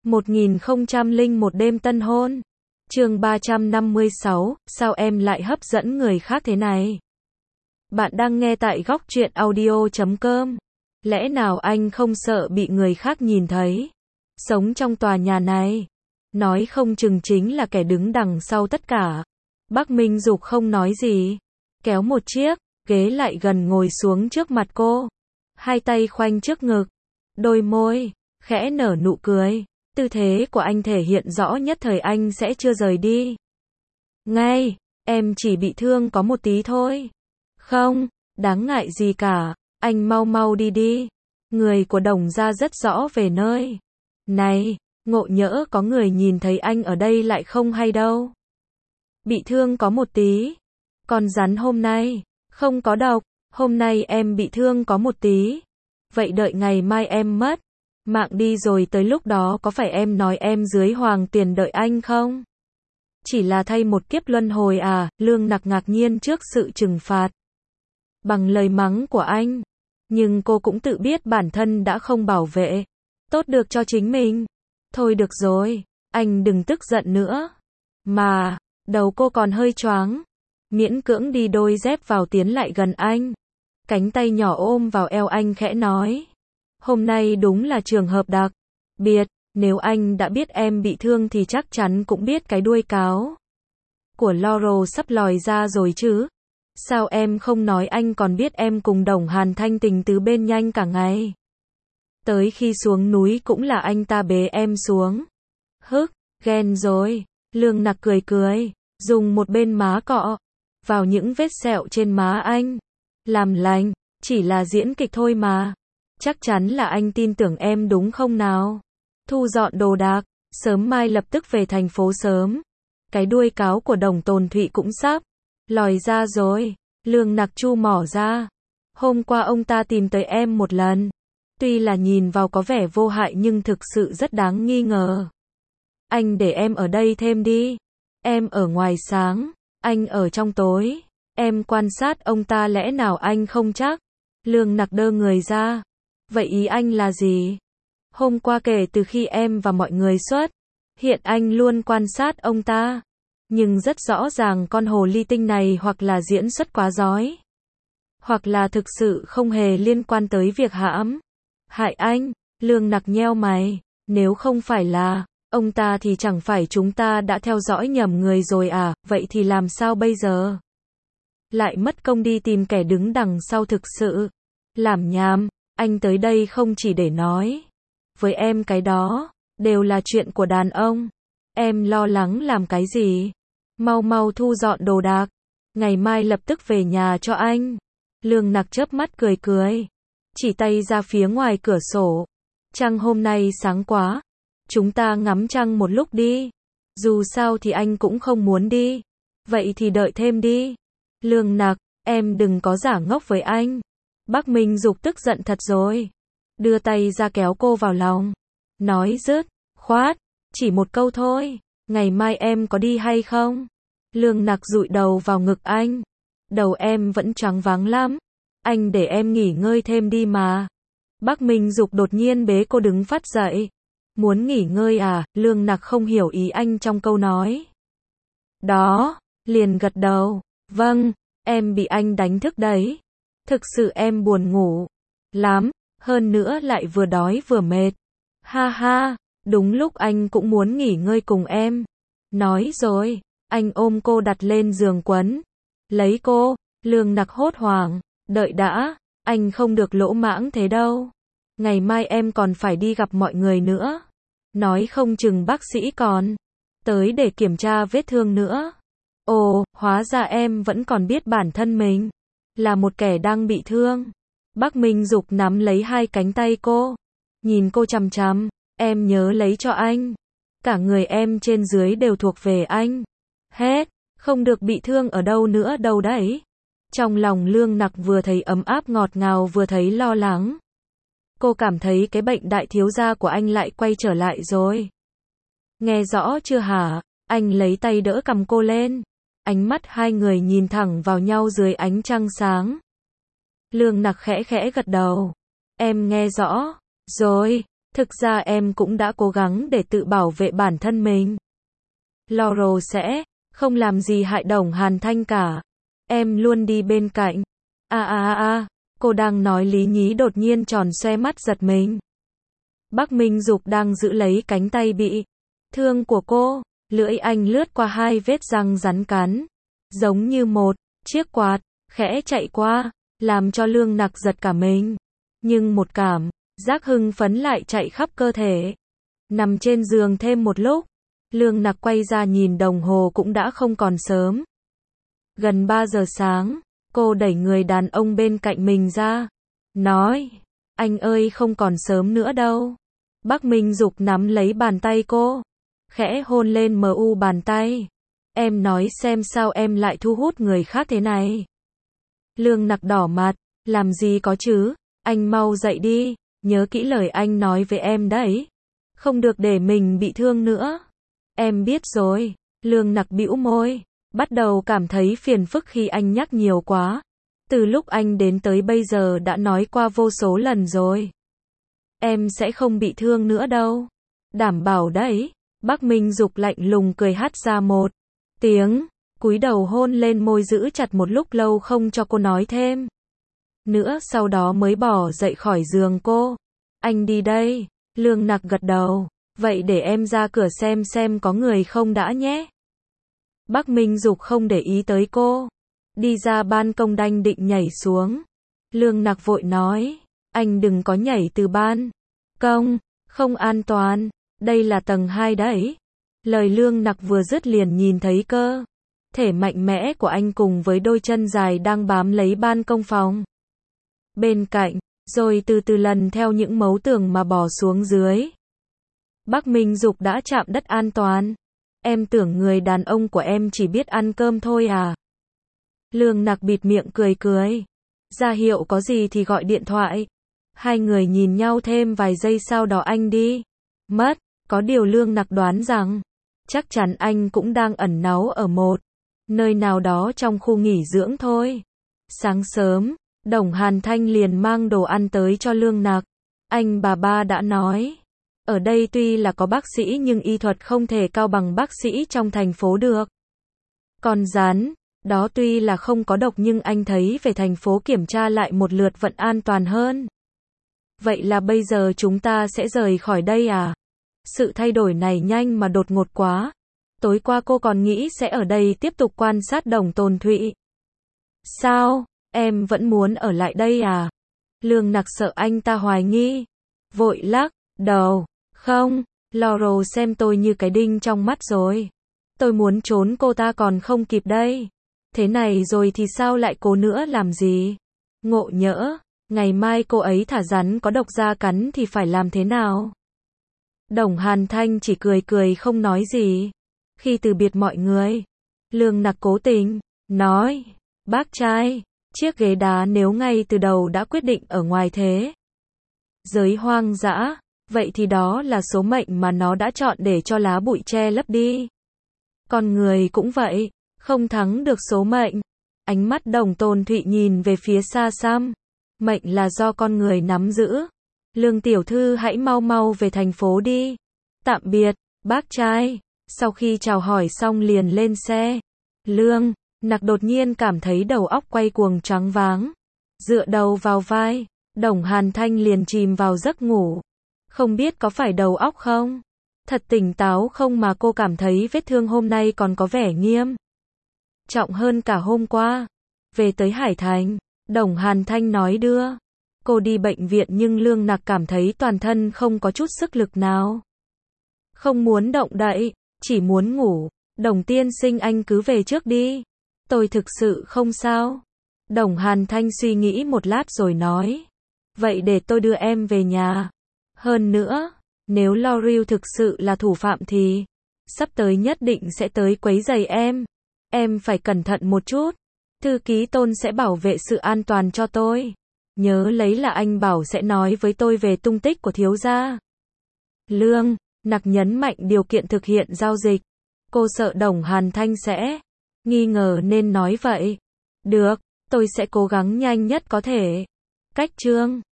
1001 đêm tân hôn. Chương 356, sao em lại hấp dẫn người khác thế này? Bạn đang nghe tại góc truyện audio.com. Lẽ nào anh không sợ bị người khác nhìn thấy? Sống trong tòa nhà này, nói không chừng chính là kẻ đứng đằng sau tất cả. Bác Minh Dục không nói gì, kéo một chiếc ghế lại gần ngồi xuống trước mặt cô, hai tay khoanh trước ngực, đôi môi khẽ nở nụ cười. Tư thế của anh thể hiện rõ nhất thời anh sẽ chưa rời đi. Ngay, em chỉ bị thương có một tí thôi. Không, đáng ngại gì cả, anh mau mau đi đi. Người của Đồng gia rất rõ về nơi này, ngộ nhỡ có người nhìn thấy anh ở đây lại không hay đâu. Bị thương có một tí. Con rắn hôm nay không có độc, hôm nay em bị thương có một tí. Vậy đợi ngày mai em mất mạng đi rồi tới lúc đó có phải em nói em dưới hoàng tiền đợi anh không? Chỉ là thay một kiếp luân hồi à? Lương Nặc ngạc nhiên trước sự trừng phạt bằng lời mắng của anh. Nhưng cô cũng tự biết bản thân đã không bảo vệ tốt được cho chính mình. Thôi được rồi, anh đừng tức giận nữa. Mà, đầu cô còn hơi choáng. Miễn cưỡng đi đôi dép vào tiến lại gần anh. Cánh tay nhỏ ôm vào eo anh khẽ nói. Hôm nay đúng là trường hợp đặc biệt, nếu anh đã biết em bị thương thì chắc chắn cũng biết cái đuôi cáo của Laurel sắp lòi ra rồi chứ. Sao em không nói anh còn biết em cùng Đồng Hàn Thanh tình tứ bên nhanh cả ngày. Tới khi xuống núi cũng là anh ta bế em xuống. Hức, ghen rồi. Lương Nặc cười cười, dùng một bên má cọ vào những vết sẹo trên má anh. Làm lành, chỉ là diễn kịch thôi mà. Chắc chắn là anh tin tưởng em đúng không nào? Thu dọn đồ đạc, sớm mai lập tức về thành phố sớm. Cái đuôi cáo của Đồng Tồn Thụy cũng sắp lòi ra rồi. Lương Nặc chu mỏ ra. Hôm qua ông ta tìm tới em một lần. Tuy là nhìn vào có vẻ vô hại nhưng thực sự rất đáng nghi ngờ. Anh để em ở đây thêm đi. Em ở ngoài sáng, anh ở trong tối. Em quan sát ông ta lẽ nào anh không chắc? Lương Nặc đơ người ra. Vậy ý anh là gì? Hôm qua kể từ khi em và mọi người xuất hiện anh luôn quan sát ông ta. Nhưng rất rõ ràng con hồ ly tinh này hoặc là diễn xuất quá rói, hoặc là thực sự không hề liên quan tới việc hãm hại anh. Lương Nặc nheo mày. Nếu không phải là ông ta thì chẳng phải chúng ta đã theo dõi nhầm người rồi à? Vậy thì làm sao bây giờ? Lại mất công đi tìm kẻ đứng đằng sau thực sự làm nhảm. Anh tới đây không chỉ để nói với em cái đó đều là chuyện của đàn ông. Em lo lắng làm cái gì? Mau mau thu dọn đồ đạc, ngày mai lập tức về nhà cho anh. Lương Nặc chớp mắt cười cười, chỉ tay ra phía ngoài cửa sổ. Trăng hôm nay sáng quá, chúng ta ngắm trăng một lúc đi. Dù sao thì anh cũng không muốn đi. Vậy thì đợi thêm đi. Lương Nặc, em đừng có giả ngốc với anh. Bác Minh Dục tức giận thật rồi. Đưa tay ra kéo cô vào lòng. Nói dứt khoát, chỉ một câu thôi. Ngày mai em có đi hay không? Lương Nặc dụi đầu vào ngực anh. Đầu em vẫn choáng váng lắm. Anh để em nghỉ ngơi thêm đi mà. Bác Minh Dục đột nhiên bế cô đứng phát dậy. Muốn nghỉ ngơi à? Lương Nặc không hiểu ý anh trong câu nói đó, liền gật đầu. Vâng, em bị anh đánh thức đấy. Thực sự em buồn ngủ lắm, hơn nữa lại vừa đói vừa mệt. Ha ha, đúng lúc anh cũng muốn nghỉ ngơi cùng em. Nói rồi, anh ôm cô đặt lên giường quấn lấy cô. Lương Nặc hốt hoảng. Đợi đã, anh không được lỗ mãng thế đâu. Ngày mai em còn phải đi gặp mọi người nữa. Nói không chừng bác sĩ còn tới để kiểm tra vết thương nữa. Ồ, hóa ra em vẫn còn biết bản thân mình là một kẻ đang bị thương. Bác Minh Dục nắm lấy hai cánh tay cô, nhìn cô chằm chằm. Em nhớ lấy cho anh. Cả người em trên dưới đều thuộc về anh. Hết, không được bị thương ở đâu nữa đâu đấy. Trong lòng Lương Nặc vừa thấy ấm áp ngọt ngào vừa thấy lo lắng. Cô cảm thấy cái bệnh đại thiếu gia của anh lại quay trở lại rồi. Nghe rõ chưa hả? Anh lấy tay đỡ cầm cô lên. Ánh mắt hai người nhìn thẳng vào nhau dưới ánh trăng sáng. Lương Nặc khẽ khẽ gật đầu. Em nghe rõ rồi. Thực ra em cũng đã cố gắng để tự bảo vệ bản thân mình. Laurel sẽ không làm gì hại Đồng Hàn Thanh cả. Em luôn đi bên cạnh. Cô đang nói lý nhí đột nhiên tròn xoe mắt giật mình. Bắc Minh Dục đang giữ lấy cánh tay bị thương của cô, lưỡi anh lướt qua hai vết răng rắn cắn, giống như một chiếc quạt, khẽ chạy qua, làm cho Lương Nặc giật cả mình. Nhưng một cảm giác hưng phấn lại chạy khắp cơ thể. Nằm trên giường thêm một lúc, Lương Nặc quay ra nhìn đồng hồ cũng đã không còn sớm. Gần 3 giờ sáng, cô đẩy người đàn ông bên cạnh mình ra, nói, anh ơi không còn sớm nữa đâu. Bắc Minh Dục nắm lấy bàn tay cô, khẽ hôn lên bàn tay. Em nói xem sao em lại thu hút người khác thế này. Lương Nặc đỏ mặt, làm gì có chứ, anh mau dậy đi, nhớ kỹ lời anh nói với em đấy. Không được để mình bị thương nữa. Em biết rồi. Lương Nặc bĩu môi, bắt đầu cảm thấy phiền phức khi anh nhắc nhiều quá. Từ lúc anh đến tới bây giờ đã nói qua vô số lần rồi. Em sẽ không bị thương nữa đâu. Đảm bảo đấy. Bắc Minh Dục lạnh lùng cười hắt ra một tiếng, cúi đầu hôn lên môi giữ chặt một lúc lâu không cho cô nói thêm nữa, sau đó mới bỏ dậy khỏi giường cô. Anh đi đây. Lương Nặc gật đầu. Vậy để em ra cửa xem có người không đã nhé. Bắc Minh Dục không để ý tới cô. Đi ra ban công đanh định nhảy xuống. Lương Nặc vội nói. Anh đừng có nhảy từ ban công. Không an toàn. Đây là tầng 2 đấy. Lời Lương Nặc vừa dứt liền nhìn thấy cơ thể mạnh mẽ của anh cùng với đôi chân dài đang bám lấy ban công phòng bên cạnh, rồi từ từ lần theo những mấu tường mà bò xuống dưới. Bắc Minh Dục đã chạm đất an toàn. Em tưởng người đàn ông của em chỉ biết ăn cơm thôi à? Lương Nặc bịt miệng cười cười. Ra hiệu có gì thì gọi điện thoại. Hai người nhìn nhau thêm vài giây sau đó anh đi mất. Có điều Lương Nặc đoán rằng chắc chắn anh cũng đang ẩn náu ở một nơi nào đó trong khu nghỉ dưỡng thôi. Sáng sớm, Đồng Hàn Thanh liền mang đồ ăn tới cho Lương Nặc. Anh bà ba đã nói, ở đây tuy là có bác sĩ nhưng y thuật không thể cao bằng bác sĩ trong thành phố được. Còn rắn, đó tuy là không có độc nhưng anh thấy về thành phố kiểm tra lại một lượt vẫn an toàn hơn. Vậy là bây giờ chúng ta sẽ rời khỏi đây à? Sự thay đổi này nhanh mà đột ngột quá. Tối qua cô còn nghĩ sẽ ở đây tiếp tục quan sát Đồng Tồn Thụy. Sao? Em vẫn muốn ở lại đây à? Lương Nặc sợ anh ta hoài nghi. Vội lắc đầu. Không, Laurel xem tôi như cái đinh trong mắt rồi. Tôi muốn trốn cô ta còn không kịp đây. Thế này rồi thì sao lại cố nữa làm gì? Ngộ nhỡ, ngày mai cô ấy thả rắn có độc ra cắn thì phải làm thế nào? Đồng Hàn Thanh chỉ cười cười không nói gì. Khi từ biệt mọi người, Lương Nặc cố tình nói, bác trai, chiếc ghế đá nếu ngay từ đầu đã quyết định ở ngoài thế giới hoang dã, vậy thì đó là số mệnh mà nó đã chọn để cho lá bụi che lấp đi. Con người cũng vậy, không thắng được số mệnh. Ánh mắt Đồng Tồn Thụy nhìn về phía xa xăm. Mệnh là do con người nắm giữ. Lương tiểu thư hãy mau mau về thành phố đi. Tạm biệt, bác trai. Sau khi chào hỏi xong liền lên xe. Lương Nặc đột nhiên cảm thấy đầu óc quay cuồng choáng váng. Dựa đầu vào vai, Đồng Hàn Thanh liền chìm vào giấc ngủ. Không biết có phải đầu óc không? Thật tỉnh táo không mà cô cảm thấy vết thương hôm nay còn có vẻ nghiêm trọng hơn cả hôm qua. Về tới Hải Thành, Đồng Hàn Thanh nói đưa cô đi bệnh viện nhưng Lương Nặc cảm thấy toàn thân không có chút sức lực nào. Không muốn động đậy, chỉ muốn ngủ. Đồng tiên sinh anh cứ về trước đi. Tôi thực sự không sao. Đồng Hàn Thanh suy nghĩ một lát rồi nói. Vậy để tôi đưa em về nhà. Hơn nữa, nếu Laurel thực sự là thủ phạm thì sắp tới nhất định sẽ tới quấy rầy em. Em phải cẩn thận một chút. Thư ký Tôn sẽ bảo vệ sự an toàn cho tôi. Nhớ lấy là anh bảo sẽ nói với tôi về tung tích của thiếu gia. Lương Nặc nhấn mạnh điều kiện thực hiện giao dịch. Cô sợ Đồng Hàn Thanh sẽ nghi ngờ nên nói vậy. Được, tôi sẽ cố gắng nhanh nhất có thể. Cách chương